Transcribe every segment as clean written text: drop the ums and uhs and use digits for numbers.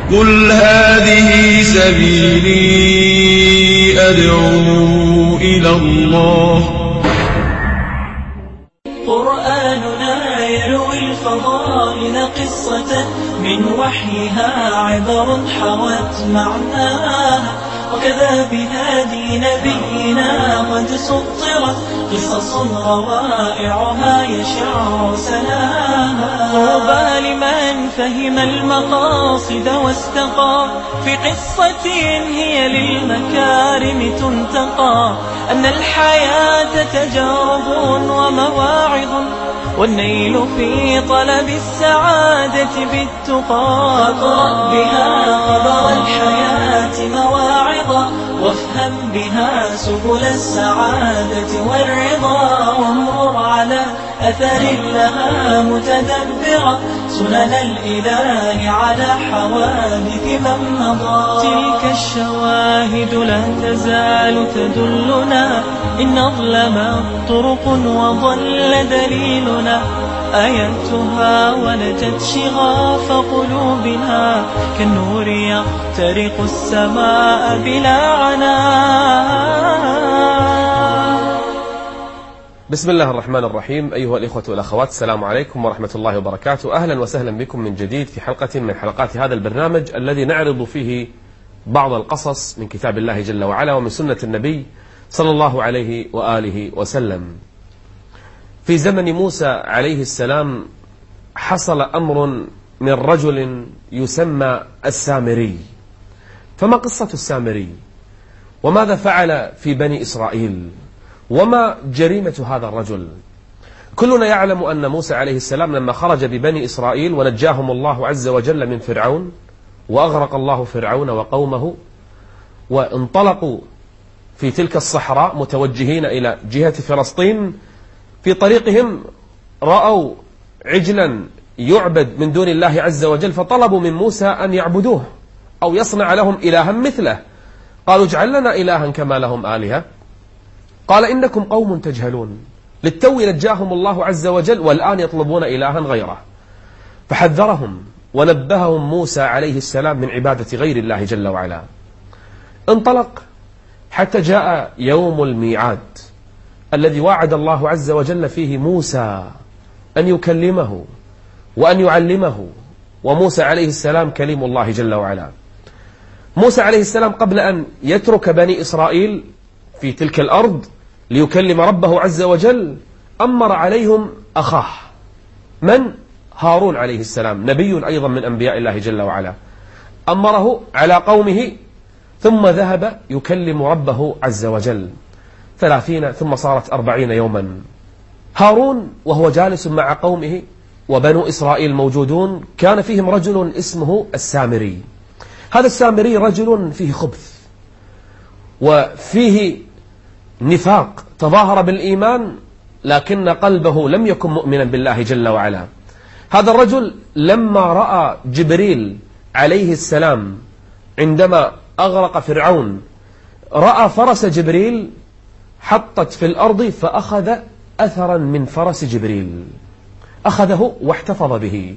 قل هذه سبيلي أدعو إلى الله. قرآننا يروي الفضائل قصة من وحيها عبر حوت معناها، وكذا بهادي نبينا قد سطرت قصص روائعها يشع سناها. طوبى لمن فهم المقاصد واستقى في قصة هي للمكارم تنتقى، أن الحياة تجارب ومواعظ، والنيل في طلب السعادة بالتقى. فاقرأ بها خبر الحياة مواعظا، وافهم بها سبل السعادة والرضا، وامر على أثر لها متدبرا سنن الإله على حوادث من مضى. تلك الشواهد لا تزال تدلنا، إن أظلم طرق وضل دليلنا، آياتها ولجت شغاف قلوبنا، كالنور يخترق السماء بلا عناء. بسم الله الرحمن الرحيم. أيها الإخوة والأخوات، السلام عليكم ورحمة الله وبركاته. أهلا وسهلا بكم من جديد في حلقة من حلقات هذا البرنامج الذي نعرض فيه بعض القصص من كتاب الله جل وعلا ومن سنة النبي صلى الله عليه وآله وسلم. في زمن موسى عليه السلام حصل أمر من رجل يسمى السامري. فما قصة السامري؟ وماذا فعل في بني إسرائيل؟ وما جريمة هذا الرجل؟ كلنا يعلم أن موسى عليه السلام لما خرج ببني إسرائيل ونجاهم الله عز وجل من فرعون، وأغرق الله فرعون وقومه، وانطلقوا في تلك الصحراء متوجهين إلى جهة فلسطين، في طريقهم رأوا عجلا يعبد من دون الله عز وجل، فطلبوا من موسى أن يعبدوه أو يصنع لهم إلها مثله. قالوا اجعل لنا إلها كما لهم آلهة. قال إنكم قوم تجهلون، للتو نجاهم الله عز وجل والآن يطلبون إلها غيره. فحذرهم ونبههم موسى عليه السلام من عبادة غير الله جل وعلا. انطلق حتى جاء يوم الميعاد الذي وعد الله عز وجل فيه موسى أن يكلمه وأن يعلمه، وموسى عليه السلام كليم الله جل وعلا. موسى عليه السلام قبل أن يترك بني إسرائيل في تلك الأرض ليكلم ربه عز وجل أمر عليهم أخاه، من؟ هارون عليه السلام، نبي أيضا من أنبياء الله جل وعلا. أمره على قومه، ثم ذهب يكلم ربه عز وجل 30 ثم صارت 40 يوما. هارون وهو جالس مع قومه وبنو إسرائيل موجودون، كان فيهم رجل اسمه السامري. هذا السامري رجل فيه خبث وفيه نفاق، تظاهر بالإيمان لكن قلبه لم يكن مؤمنا بالله جل وعلا. هذا الرجل لما رأى جبريل عليه السلام عندما أغرق فرعون، رأى فرس جبريل حطت في الأرض، فأخذ أثرا من فرس جبريل، أخذه واحتفظ به.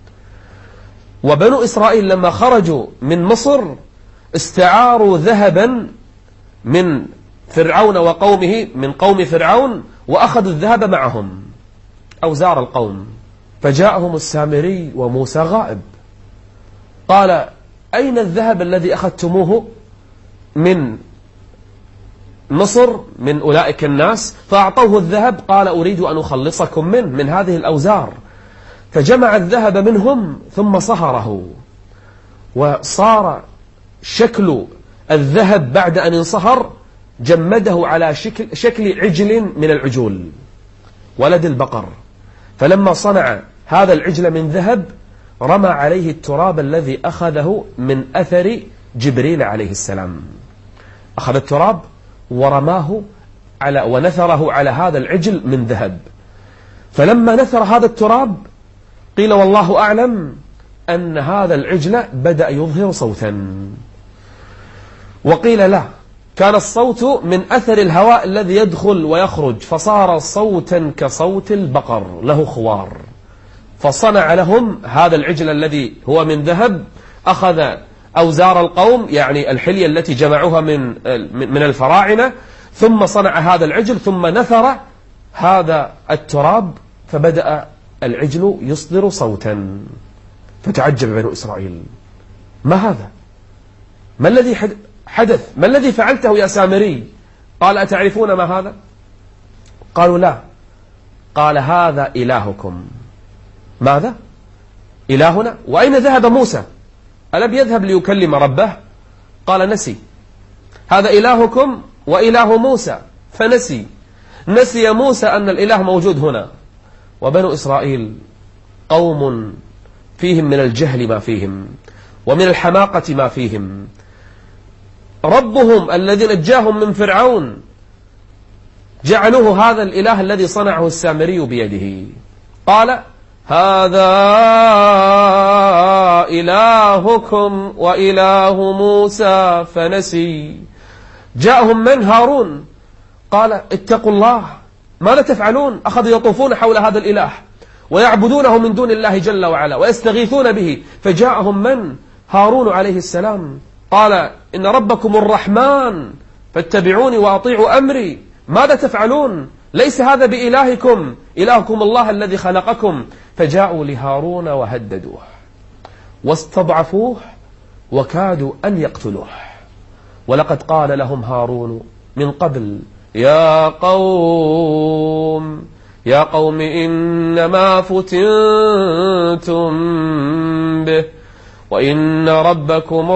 وبنو إسرائيل لما خرجوا من مصر استعاروا ذهبا من فرعون وقومه، من قوم فرعون، وأخذوا الذهب معهم، أوزار القوم. فجاءهم السامري وموسى غائب. قال أين الذهب الذي أخذتموه من مصر من أولئك الناس؟ فأعطوه الذهب. قال أريد أن أخلصكم من هذه الأوزار. فجمع الذهب منهم ثم صهره، وصار شكل الذهب بعد أن انصهر جمده على شكل عجل من العجول، ولد البقر. فلما صنع هذا العجل من ذهب رمى عليه التراب الذي أخذه من أثر جبريل عليه السلام. أخذ التراب ورماه ونثره على هذا العجل من ذهب. فلما نثر هذا التراب قيل والله أعلم أن هذا العجل بدأ يظهر صوتا، وقيل لا، كان الصوت من أثر الهواء الذي يدخل ويخرج، فصار صوتا كصوت البقر له خوار. فصنع لهم هذا العجل الذي هو من ذهب أخذ أوزار القوم، يعني الحلية التي جمعوها من الفراعنة، ثم صنع هذا العجل، ثم نثر هذا التراب، فبدأ العجل يصدر صوتا، فتعجب بنو إسرائيل: ما هذا؟ ما الذي حدث؟ ما الذي فعلته يا سامري؟ قال: أتعرفون ما هذا؟ قالوا: لا. قال: هذا إلهكم. ماذا؟ إلهنا؟ وأين ذهب موسى؟ ألم يذهب ليكلم ربه؟ قال: نسي. هذا إلهكم وإله موسى، فنسي. نسي موسى أن الإله موجود هنا. وبنو إسرائيل قوم فيهم من الجهل ما فيهم، ومن الحماقة ما فيهم. ربهم الذي نجاهم من فرعون جعلوه هذا الإله الذي صنعه السامري بيده. قال: هذا إلهكم وإله موسى فنسي. جاءهم من؟ هارون. قال: اتقوا الله، ماذا تفعلون؟ أخذوا يطوفون حول هذا الإله ويعبدونه من دون الله جل وعلا ويستغيثون به. فجاءهم من؟ هارون عليه السلام. قال: إن ربكم الرحمن فاتبعوني وأطيعوا أمري. ماذا تفعلون؟ ليس هذا بإلهكم، إلهكم الله الذي خلقكم. فجاءوا لهارون وهددوه واستضعفوه وكادوا أن يقتلوه. ولقد قال لهم هارون من قبل: يا قوم إنما فتنتم به وإن ربكم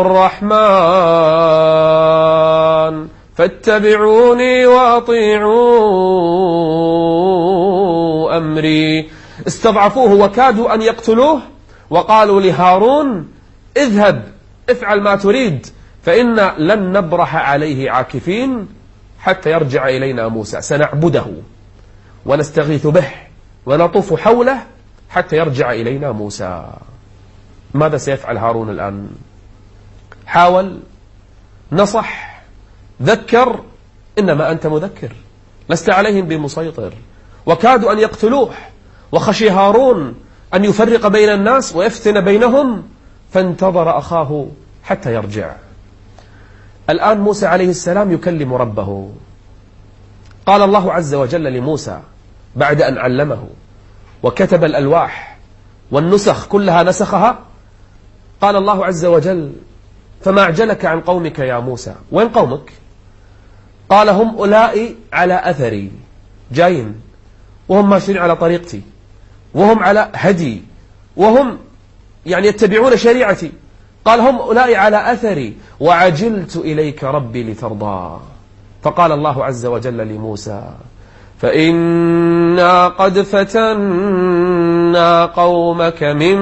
الرحمن فاتبعوني وأطيعوا أمري. استضعفوه وكادوا أن يقتلوه، وقالوا لهارون: اذهب افعل ما تريد، فإن لن نبرح عليه عاكفين حتى يرجع إلينا موسى، سنعبده ونستغيث به ونطوف حوله حتى يرجع إلينا موسى. ماذا سيفعل هارون الآن؟ حاول، نصح، ذكر، إنما أنت مذكر، لست عليهم بمسيطر. وكادوا أن يقتلوه، وخشي هارون أن يفرق بين الناس ويفتن بينهم، فانتظر أخاه حتى يرجع. الآن موسى عليه السلام يكلم ربه. قال الله عز وجل لموسى بعد أن علمه وكتب الألواح والنسخ كلها نسخها، قال الله عز وجل: فما أعجلك عن قومك يا موسى؟ وين قومك؟ قال: هم أولئك على أثري، جايين وهم ماشيين على طريقتي، وهم على هدي، وهم يعني يتبعون شريعتي. قال: هم أولئك على أثري وعجلت إليك ربي لترضى. فقال الله عز وجل لموسى: فإنا قد فتنا قومك من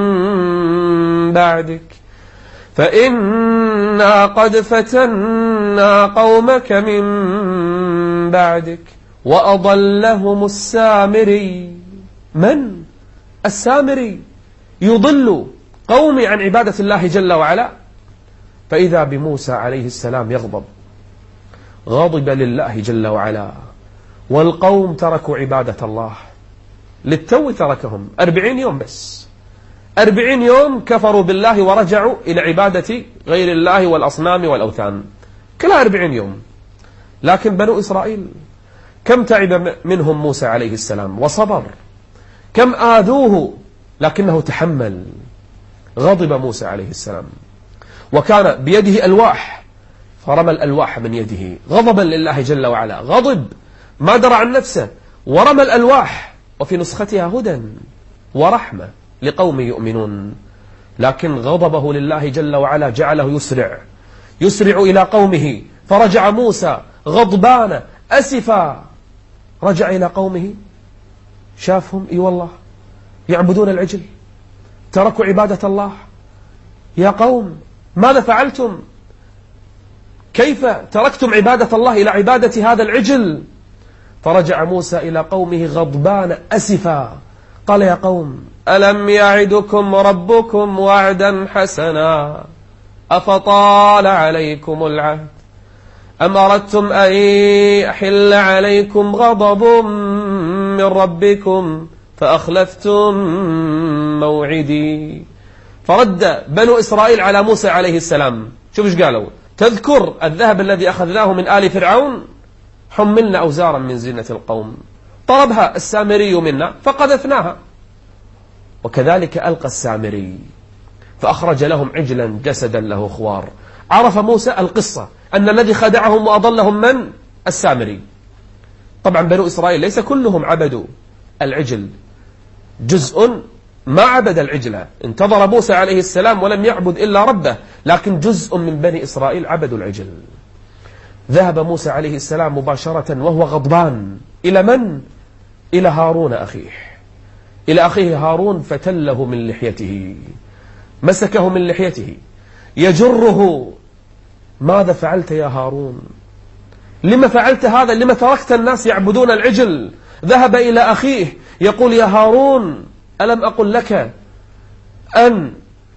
بعدك وأضلهم السامري. من؟ السامري يضل قومي عن عبادة الله جل وعلا. فإذا بموسى عليه السلام يغضب، غضب لله جل وعلا، والقوم تركوا عبادة الله. للتو تركهم 40 يوم بس، 40 يوم كفروا بالله ورجعوا إلى عبادة غير الله والأصنام والأوثان، كلها 40 يوم. لكن بنو إسرائيل كم تعب منهم موسى عليه السلام وصبر، كم آذوه لكنه تحمل. غضب موسى عليه السلام، وكان بيده ألواح، فرمى الألواح من يده غضبا لله جل وعلا. غضب، ما درى عن نفسه، ورمى الألواح، وفي نسختها هدى ورحمة لقوم يؤمنون. لكن غضبه لله جل وعلا جعله يسرع إلى قومه. فرجع موسى غضبان أسفا، رجع إلى قومه، شافهم إي والله يعبدون العجل، تركوا عبادة الله. يا قوم ماذا فعلتم؟ كيف تركتم عبادة الله إلى عبادة هذا العجل؟ فرجع موسى إلى قومه غضبان أسفا، قال: يا قوم ألم يعدكم ربكم وعدا حسنا أفطال عليكم العهد أم أردتم أن يحل عليكم غضب من ربكم فأخلفتم موعدي فرد بنو إسرائيل على موسى عليه السلام. شوف ايش قالوا: تذكر الذهب الذي أخذناه من آل فرعون؟ حملنا أوزارا من زينة القوم. طلبها السامري منا فقذفناها. وكذلك ألقى السامري فأخرج لهم عجلا جسدا له خوار. عرف موسى القصة أن الذي خدعهم وأضلهم من؟ السامري. طبعا بنو إسرائيل ليس كلهم عبدوا العجل، جزء ما عبد العجلة، انتظر موسى عليه السلام ولم يعبد إلا ربه، لكن جزء من بني إسرائيل عبدوا العجل. ذهب موسى عليه السلام مباشرة وهو غضبان إلى من؟ إلى هارون أخيه، إلى أخيه هارون، فتله من لحيته، مسكه من لحيته يجره: ماذا فعلت يا هارون؟ لما فعلت هذا؟ لما تركت الناس يعبدون العجل؟ ذهب إلى أخيه يقول: يا هارون، ألم أقل لك أن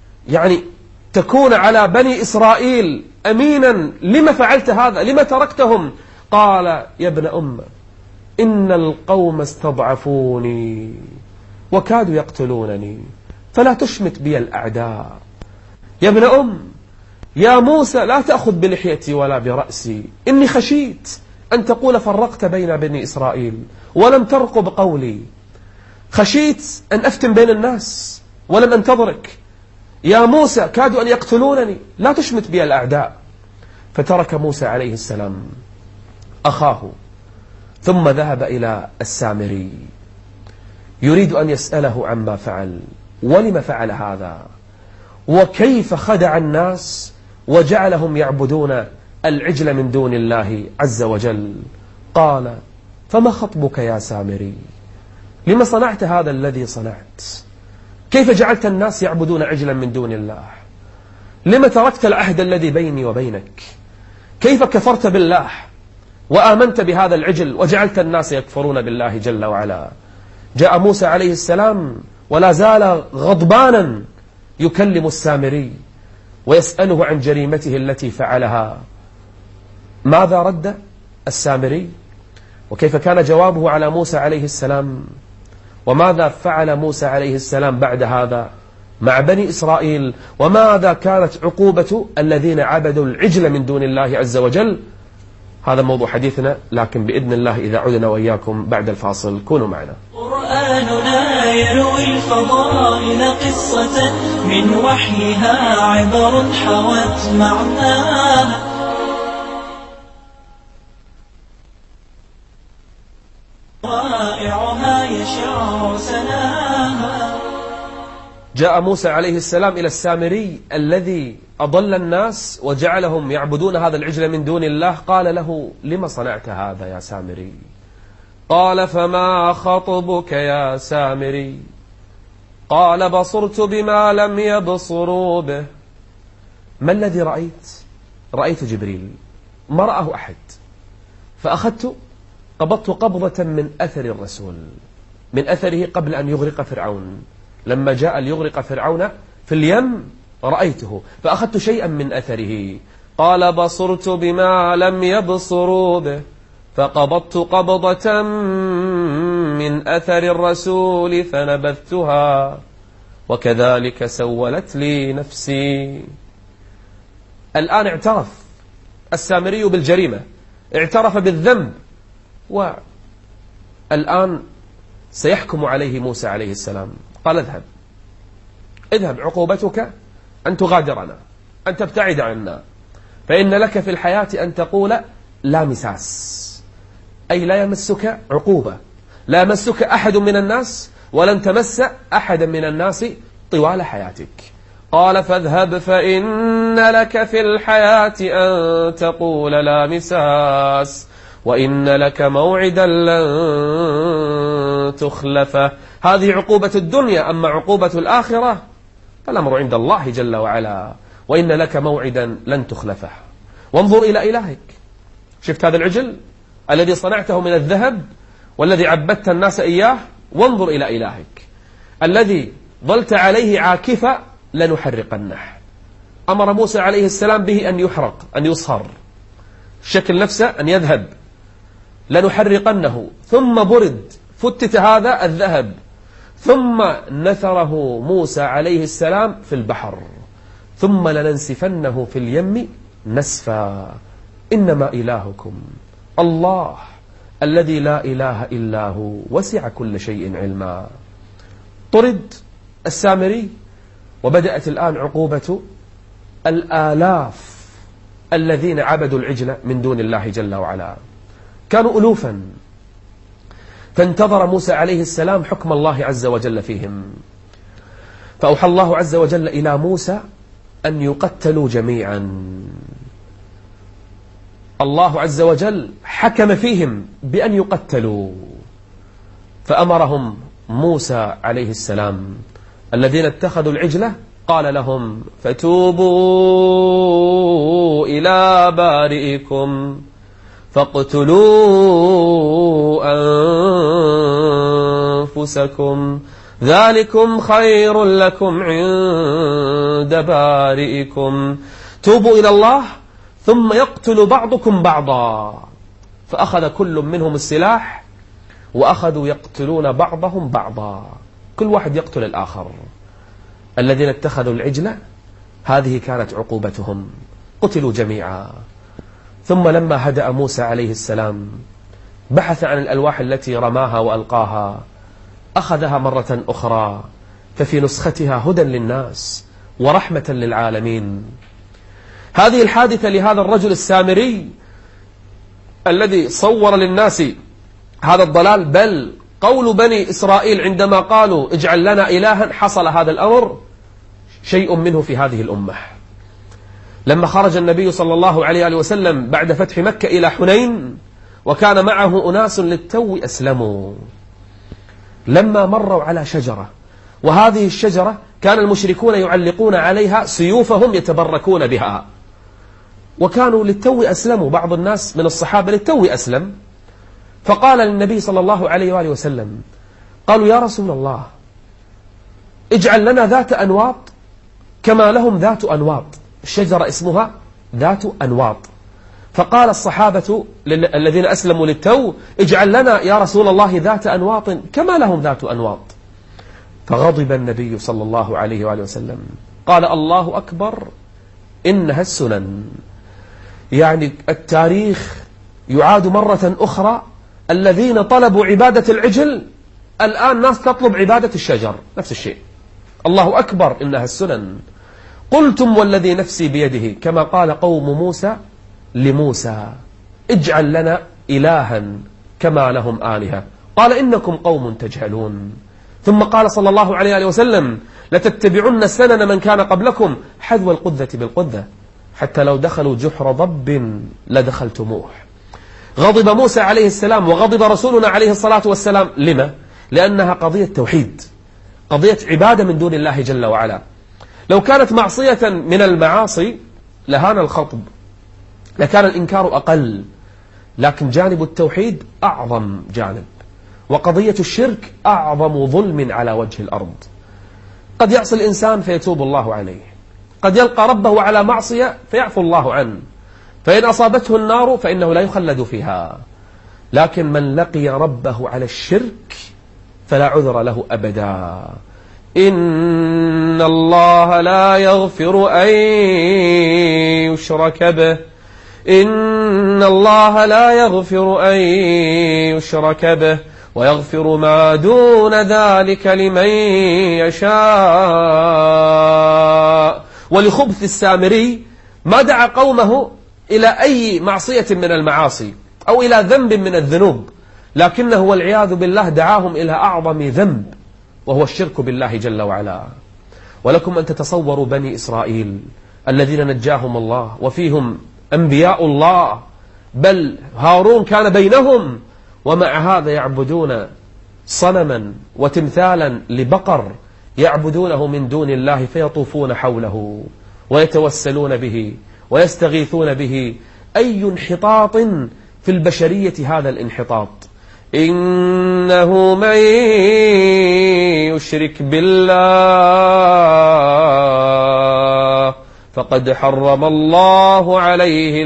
تكون على بني إسرائيل أمينا؟ لما فعلت هذا؟ لما تركتهم؟ قال: يا ابن أم، إن القوم استضعفوني وكادوا يقتلونني، فلا تشمت بي الأعداء. يا ابن أم، يا موسى، لا تأخذ بلحيتي ولا برأسي، إني خشيت أن تقول فرقت بين بني إسرائيل ولم ترقب قولي، خشيت أن أفتن بين الناس ولم أنتظرك. يا موسى، كادوا أن يقتلونني، لا تشمت بي الأعداء. فترك موسى عليه السلام أخاه، ثم ذهب إلى السامري يريد أن يسأله عما فعل، ولم فعل هذا، وكيف خدع الناس وجعلهم يعبدون العجل من دون الله عز وجل. قال: فما خطبك يا سامري؟ لما صنعت هذا الذي صنعت؟ كيف جعلت الناس يعبدون عجلا من دون الله؟ لما تركت العهد الذي بيني وبينك؟ كيف كفرت بالله وآمنت بهذا العجل وجعلت الناس يكفرون بالله جل وعلا؟ جاء موسى عليه السلام ولا زال غضبانا يكلم السامري ويسأله عن جريمته التي فعلها. ماذا رد السامري؟ وكيف كان جوابه على موسى عليه السلام؟ وماذا فعل موسى عليه السلام بعد هذا مع بني إسرائيل؟ وماذا كانت عقوبة الذين عبدوا العجل من دون الله عز وجل؟ هذا موضوع حديثنا، لكن بإذن الله إذا عدنا وإياكم بعد الفاصل كونوا معنا. قرآننا يروي الفضائل قصة من وحيها عبر حوت معناها. رائعها يشع سناها. جاء موسى عليه السلام إلى السامري الذي أضل الناس وجعلهم يعبدون هذا العجل من دون الله. قال له: لما صنعت هذا يا سامري؟ قال: فما خطبك يا سامري؟ قال: بصرت بما لم يبصروا به. ما الذي رأيت؟ رأيت جبريل، ما رآه أحد. قبضت قبضة من أثر الرسول، من أثره قبل أن يغرق فرعون. لما جاء ليغرق فرعون في اليم رأيته، فأخذت شيئا من أثره. قال: بصرت بما لم يبصروا به، فقبضت قبضة من أثر الرسول فنبذتها، وكذلك سولت لي نفسي. الآن اعترف السامري بالجريمة، اعترف بالذنب، والآن سيحكم عليه موسى عليه السلام. قال: اذهب، عقوبتك أن تغادرنا، أن تبتعد عنا، فإن لك في الحياة أن تقول لا مساس، أي لا يمسك عقوبة، لا يمسك أحد من الناس ولن تمس أحدا من الناس طوال حياتك. قال: فاذهب فإن لك في الحياة أن تقول لا مساس، وإن لك موعدا لن تخلفه. هذه عقوبة الدنيا، أما عقوبة الآخرة فالأمر عند الله جل وعلا. وإن لك موعدا لن تخلفه. وانظر إلى إلهك. شفت هذا العجل الذي صنعته من الذهب والذي عبدت الناس إياه؟ وانظر إلى إلهك الذي ظلت عليه عاكفة، لنحرقنه. أمر موسى عليه السلام به أن يحرق، أن يصهر، الشكل نفسه أن يذهب، لنحرقنه. ثم برد، فتت هذا الذهب، ثم نثره موسى عليه السلام في البحر، ثم لننسفنه في اليم نسفا، إنما إلهكم الله الذي لا إله إلا هو وسع كل شيء علما. طرد السامري، وبدأت الآن عقوبة الآلاف الذين عبدوا العجل من دون الله جل وعلا، كانوا ألوفا، فانتظر موسى عليه السلام حكم الله عز وجل فيهم، فأوحى الله عز وجل إلى موسى أن يقتلوا جميعا. الله عز وجل حكم فيهم بأن يقتلوا، فأمرهم موسى عليه السلام الذين اتخذوا العجلة، قال لهم فتوبوا إلى بارئكم فاقتلوا أنفسكم ذلكم خير لكم عند بارئكم. توبوا إلى الله ثم يقتل بعضكم بعضا. فأخذ كل منهم السلاح وأخذوا يقتلون بعضهم بعضا، كل واحد يقتل الآخر. الذين اتخذوا العجلة هذه كانت عقوبتهم، قتلوا جميعا. ثم لما هدأ موسى عليه السلام بحث عن الألواح التي رماها وألقاها، أخذها مرة أخرى، ففي نسختها هدى للناس ورحمة للعالمين. هذه الحادثة لهذا الرجل السامري الذي صور للناس هذا الضلال، بل قول بني إسرائيل عندما قالوا اجعل لنا إلها، حصل هذا الأمر شيء منه في هذه الأمة. لما خرج النبي صلى الله عليه وسلم بعد فتح مكة إلى حنين، وكان معه أناس للتو أسلموا، لما مروا على شجرة، وهذه الشجرة كان المشركون يعلقون عليها سيوفهم يتبركون بها، وكانوا للتو أسلموا، بعض الناس من الصحابة للتو أسلم، فقال للنبي صلى الله عليه وآله وسلم، قالوا يا رسول الله اجعل لنا ذات أنواط كما لهم ذات أنواط، الشجرة اسمها ذات أنواط. فقال الصحابة الذين أسلموا للتو اجعل لنا يا رسول الله ذات أنواط كما لهم ذات أنواط. فغضب النبي صلى الله عليه وآله وسلم، قال الله أكبر إنها السنن. يعني التاريخ يعاد مرة أخرى، الذين طلبوا عبادة العجل الآن ناس تطلب عبادة الشجر، نفس الشيء. الله أكبر إنها السنن. قلتم والذي نفسي بيده، كما قال قوم موسى لموسى اجعل لنا إلها كما لهم آلهة، قال إنكم قوم تجهلون. ثم قال صلى الله عليه وسلم لتتبعن سنن من كان قبلكم حذو القذة بالقذة، حتى لو دخلوا جحر ضب لدخلتموه. غضب موسى عليه السلام وغضب رسولنا عليه الصلاة والسلام. لما؟ لأنها قضية توحيد، قضية عبادة من دون الله جل وعلا. لو كانت معصية من المعاصي لهان الخطب، لكان الإنكار أقل، لكن جانب التوحيد أعظم جانب، وقضية الشرك أعظم ظلم على وجه الأرض. قد يعصي الإنسان فيتوب الله عليه، قد يلقى ربه على معصية فيعفو الله عنه، فإن أصابته النار فإنه لا يخلد فيها. لكن من لقي ربه على الشرك فلا عذر له أبدا. إن الله لا يغفر أن يشرك به، إن الله لا يغفر أن يشرك به ويغفر ما دون ذلك لمن يشاء. ولخبث السامري ما دعا قومه إلى أي معصية من المعاصي أو إلى ذنب من الذنوب، لكنه والعياذ بالله دعاهم إلى أعظم ذنب، وهو الشرك بالله جل وعلا. ولكم أن تتصوروا بني إسرائيل الذين نجاهم الله وفيهم أنبياء الله، بل هارون كان بينهم، ومع هذا يعبدون صنما وتمثالا لبقر يعبدونه من دون الله، فيطوفون حوله ويتوسلون به ويستغيثون به. أي انحطاط في البشرية هذا الانحطاط! إنه من يشرك بالله فقد حرم الله عليه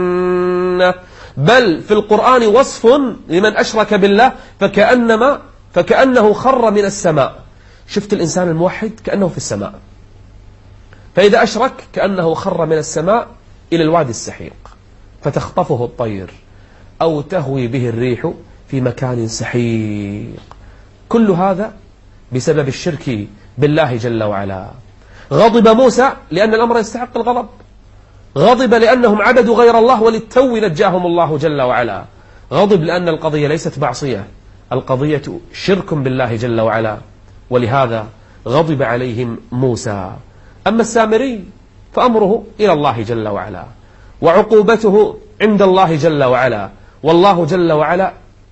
الجنة. بل في القرآن وصف لمن أشرك بالله فكأنه خر من السماء. شفت الإنسان الموحد كأنه في السماء، فإذا أشرك كأنه خر من السماء إلى الوادي السحيق فتخطفه الطير أو تهوي به الريح في مكان سحيق. كل هذا بسبب الشرك بالله جل وعلا. غضب موسى لأن الأمر يستحق الغضب، غضب لأنهم عبدوا غير الله وللتو نجاهم الله جل وعلا، غضب لأن القضية ليست معصية، القضية شرك بالله جل وعلا، ولهذا غضب عليهم موسى. أما السامري فأمره إلى الله جل وعلا، وعقوبته عند الله جل وعلا، والله جل وعلا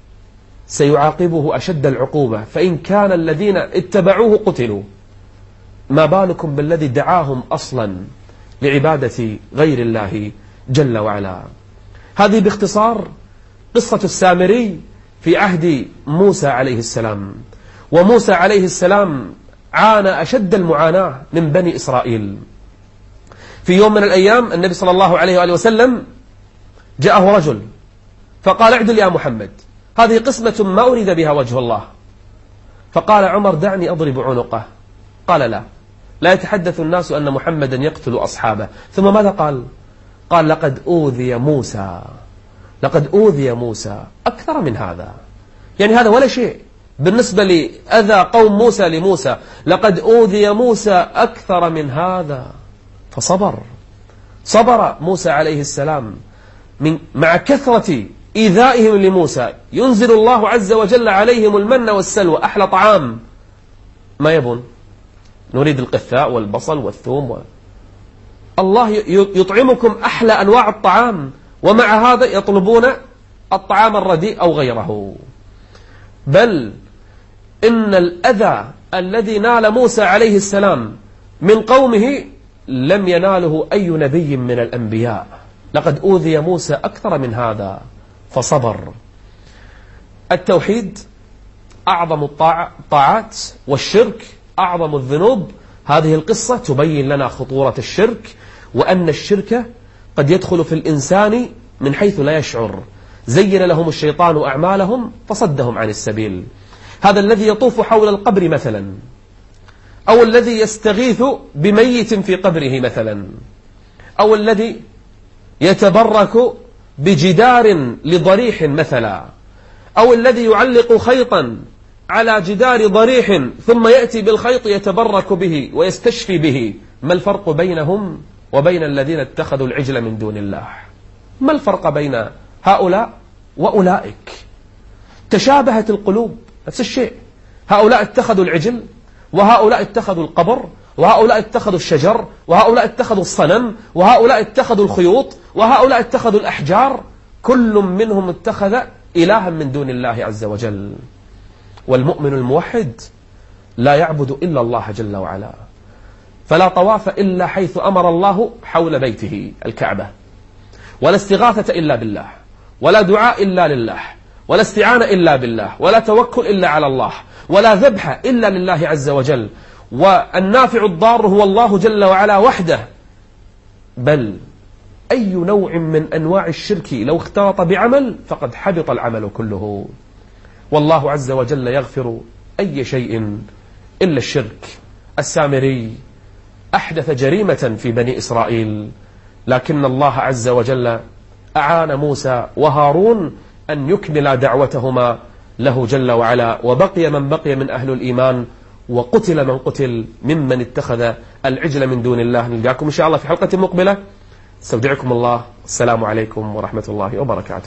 سيعاقبه أشد العقوبة، فإن كان الذين اتبعوه قتلوا، ما بالكم بالذي دعاهم أصلا لعبادة غير الله جل وعلا. هذه باختصار قصة السامري في عهد موسى عليه السلام. وموسى عليه السلام عانى أشد المعاناة من بني إسرائيل. في يوم من الأيام النبي صلى الله عليه وآله وسلم جاءه رجل فقال: اعدل يا محمد، هذه قسمة ما أريد بها وجه الله. فقال عمر: دعني أضرب عنقه. قال: لا يتحدث الناس أن محمدا يقتل أصحابه. ثم ماذا قال؟ قال: لقد أوذي موسى، لقد أوذي موسى أكثر من هذا. يعني هذا ولا شيء بالنسبة لأذى قوم موسى لموسى، لقد أوذي موسى أكثر من هذا. فصبر، صبر موسى عليه السلام مع كثرة إيذائهم لموسى. ينزل الله عز وجل عليهم المن والسلوى، أحلى طعام، ما يبون، نريد القثاء والبصل والثوم الله يطعمكم أحلى أنواع الطعام، ومع هذا يطلبون الطعام الرديء أو غيره. بل إن الأذى الذي نال موسى عليه السلام من قومه لم يناله أي نبي من الأنبياء. لقد أوذي موسى أكثر من هذا فصبر. التوحيد أعظم الطاعات، والشرك أعظم الذنوب. هذه القصة تبين لنا خطورة الشرك، وأن الشرك قد يدخل في الإنسان من حيث لا يشعر. زين لهم الشيطان أعمالهم فصدهم عن السبيل. هذا الذي يطوف حول القبر مثلا، أو الذي يستغيث بميت في قبره مثلا، أو الذي يتبرك بجدار لضريح مثلا، أو الذي يعلق خيطا على جدار ضريح ثم يأتي بالخيط يتبرك به ويستشفي به. ما الفرق بينهم وبين الذين اتخذوا العجل من دون الله؟ ما الفرق بين هؤلاء وأولئك؟ تشابهت القلوب، نفس الشيء. هؤلاء اتخذوا العجل، وهؤلاء اتخذوا القبر، وهؤلاء اتخذوا الشجر، وهؤلاء اتخذوا الصنم، وهؤلاء اتخذوا الخيوط، وهؤلاء اتخذوا الأحجار. كل منهم اتخذ إلها من دون الله عز وجل. والمؤمن الموحد لا يعبد إلا الله جل وعلا، فلا طواف إلا حيث أمر الله حول بيته الكعبة، ولا استغاثة إلا بالله، ولا دعاء إلا لله، ولا استعانة إلا بالله، ولا توكل إلا على الله، ولا ذبح إلا لله عز وجل. والنافع الضار هو الله جل وعلا وحده. بل أي نوع من أنواع الشرك لو اختلط بعمل فقد حبط العمل كله. والله عز وجل يغفر أي شيء إلا الشرك. السامري أحدث جريمة في بني إسرائيل، لكن الله عز وجل أعان موسى وهارون أن يكمل دعوتهما له جل وعلا، وبقي من بقي من أهل الإيمان، وقتل من قتل ممن اتخذ العجل من دون الله. نلقاكم إن شاء الله في حلقة مقبلة. استودعكم الله. السلام عليكم ورحمة الله وبركاته.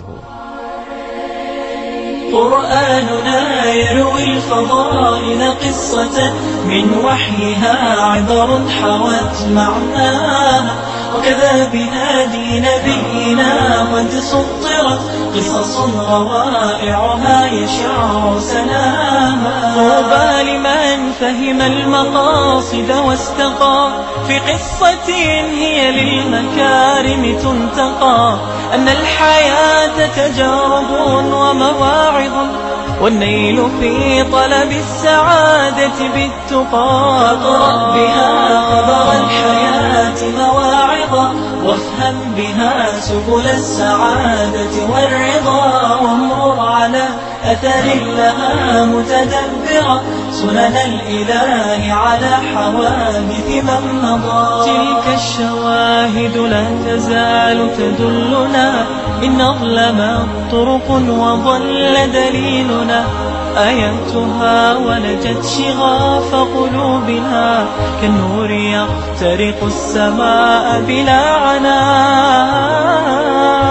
قرآننا يروي الفضائل قصة من وحيها عبر حوت معناها، وكذا بهادي نبينا قد سطرت قصص روائعها يشع سناها. طوبى لمن فهم المقاصد واستقى في قصة هي للمكارم تنتقى، أن الحياة تجارب ومواعظ، والنيل في طلب السعادة بالتقى. اقرأ بها خبر الحياة مواعظا، وافهم بها سبل السعادة والرضا، وامرر على أثر لها متدبرة سنن الإله على حوادث من مضى. تلك الشواهد لا تزال تدلنا إن أظلمت طرق وضل دليلنا آياتها ولجت شغاف قلوبنا كالنور يخترق السماء بلا عناء.